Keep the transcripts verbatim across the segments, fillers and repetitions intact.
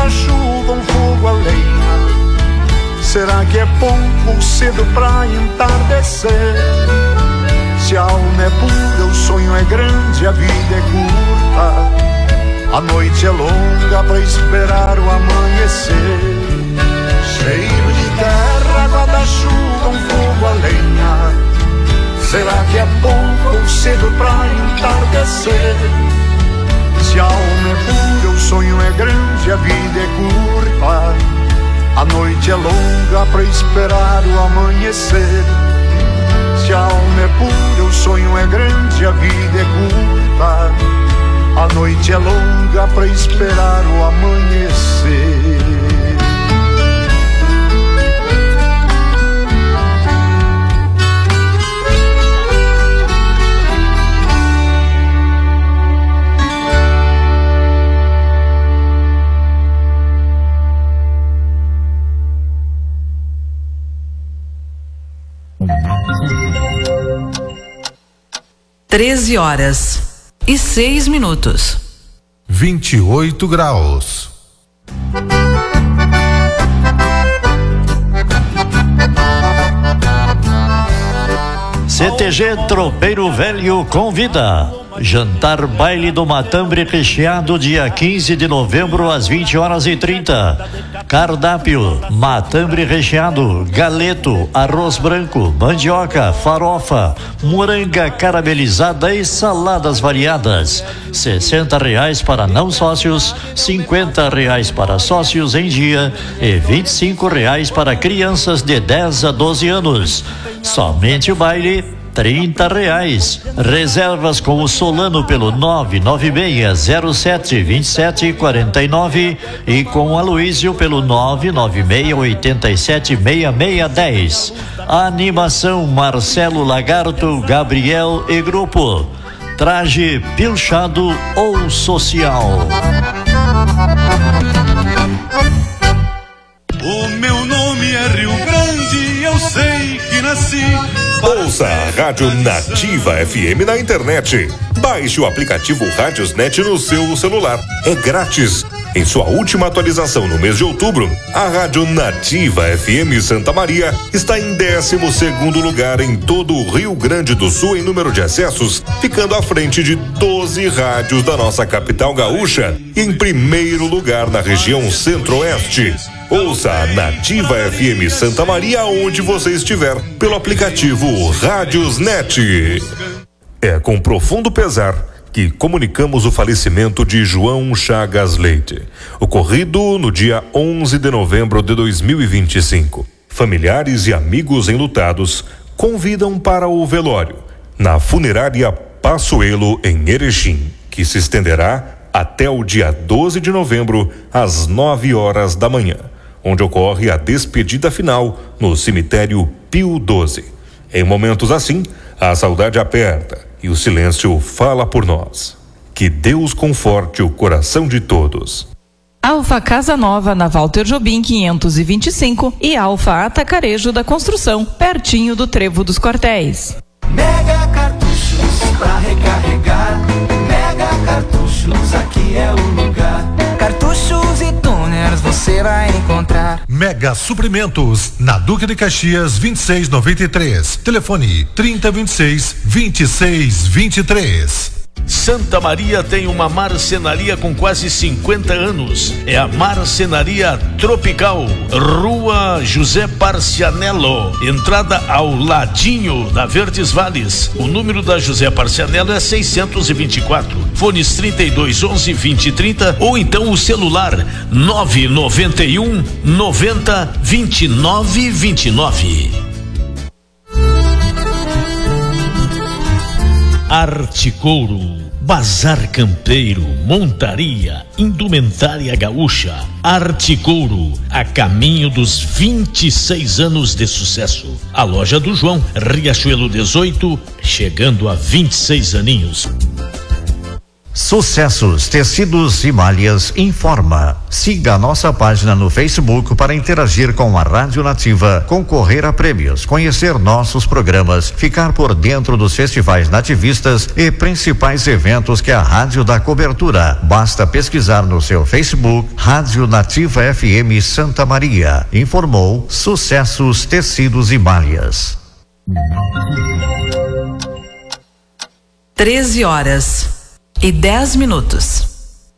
guarda-chuva, um fogo a lenha. Será que é pouco cedo pra entardecer? Se a alma é pura, o sonho é grande, a vida é curta. A noite é longa pra esperar o amanhecer. Cheiro de terra, guarda-chuva, um fogo a lenha. Será que é pouco ou cedo pra entardecer? Se a alma é pura, o sonho é grande, a vida é curta. A noite é longa pra esperar o amanhecer. Se a alma é pura, o sonho é grande, a vida é curta. A noite é longa pra esperar o amanhecer. Treze horas e seis minutos. Vinte e oito graus. C T G Tropeiro Velho convida. Jantar baile do matambre recheado dia quinze de novembro às vinte horas e trinta. Cardápio: matambre recheado, galeto, arroz branco, mandioca, farofa, moranga caramelizada e saladas variadas. sessenta reais para não sócios, cinquenta reais para sócios em dia e vinte e cinco reais para crianças de dez a doze anos. Somente o baile, trinta reais. Reservas com o Solano pelo nove nove seis zero sete dois sete quatro nove e com o Aloísio pelo nove nove seis oito sete seis seis um zero. Animação Marcelo Lagarto, Gabriel e Grupo. Traje pilchado ou social. O meu nome é Rio Grande, eu sei que nasci. Ouça a Rádio Nativa F M na internet. Baixe o aplicativo Rádiosnet no seu celular. É grátis. Em sua última atualização no mês de outubro, a Rádio Nativa F M Santa Maria está em décimo segundo lugar em todo o Rio Grande do Sul em número de acessos, ficando à frente de doze rádios da nossa capital gaúcha e em primeiro lugar na região centro-oeste. Ouça a Nativa F M Santa Maria onde você estiver pelo aplicativo Rádiosnet. É com profundo pesar que comunicamos o falecimento de João Chagas Leite, ocorrido no dia onze de novembro de dois mil e vinte e cinco. Familiares e amigos enlutados convidam para o velório na funerária Passuelo em Erechim, que se estenderá até o dia doze de novembro às nove horas da manhã, onde ocorre a despedida final no cemitério Pio doze. Em momentos assim, a saudade aperta e o silêncio fala por nós. Que Deus conforte o coração de todos. Alfa Casa Nova na Walter Jobim quinhentos e vinte e cinco e Alfa Atacarejo da Construção, pertinho do Trevo dos Quartéis. Mega cartuchos pra recarregar. Mega cartuchos, aqui é o lugar. Cartuchos e tuners você vai encontrar. Mega Suprimentos, na Duque de Caxias vinte e seis noventa e três. Telefone trinta vinte e seis vinte e seis vinte e três. Santa Maria tem uma marcenaria com quase cinquenta anos. É a Marcenaria Tropical, Rua José Parcianello, entrada ao ladinho da Verdes Vales. O número da José Parcianello é seiscentos e vinte e quatro. Fones trinta e dois, onze, vinte e trinta ou então o celular nove nove um, noventa, vinte e nove, vinte e nove. Arte Couro, bazar campeiro, montaria, indumentária gaúcha. Arte Couro, a caminho dos vinte e seis anos de sucesso. A loja do João, Riachuelo dezoito, chegando a vinte e seis aninhos. Sucessos Tecidos e Malhas informa. Siga a nossa página no Facebook para interagir com a Rádio Nativa, concorrer a prêmios, conhecer nossos programas, ficar por dentro dos festivais nativistas e principais eventos que a rádio dá cobertura. Basta pesquisar no seu Facebook Rádio Nativa F M Santa Maria. Informou Sucessos Tecidos e Malhas. treze horas e dez minutos.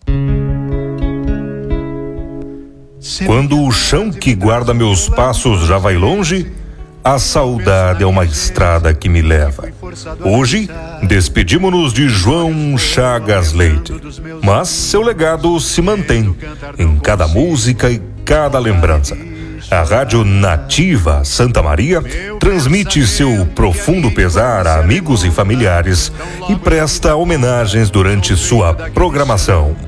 Quando o chão que guarda meus passos já vai longe, a saudade é uma estrada que me leva. Hoje, despedimos-nos de João Chagas Leite, mas seu legado se mantém em cada música e cada lembrança. A Rádio Nativa Santa Maria transmite seu profundo pesar a amigos e familiares e presta homenagens durante sua programação.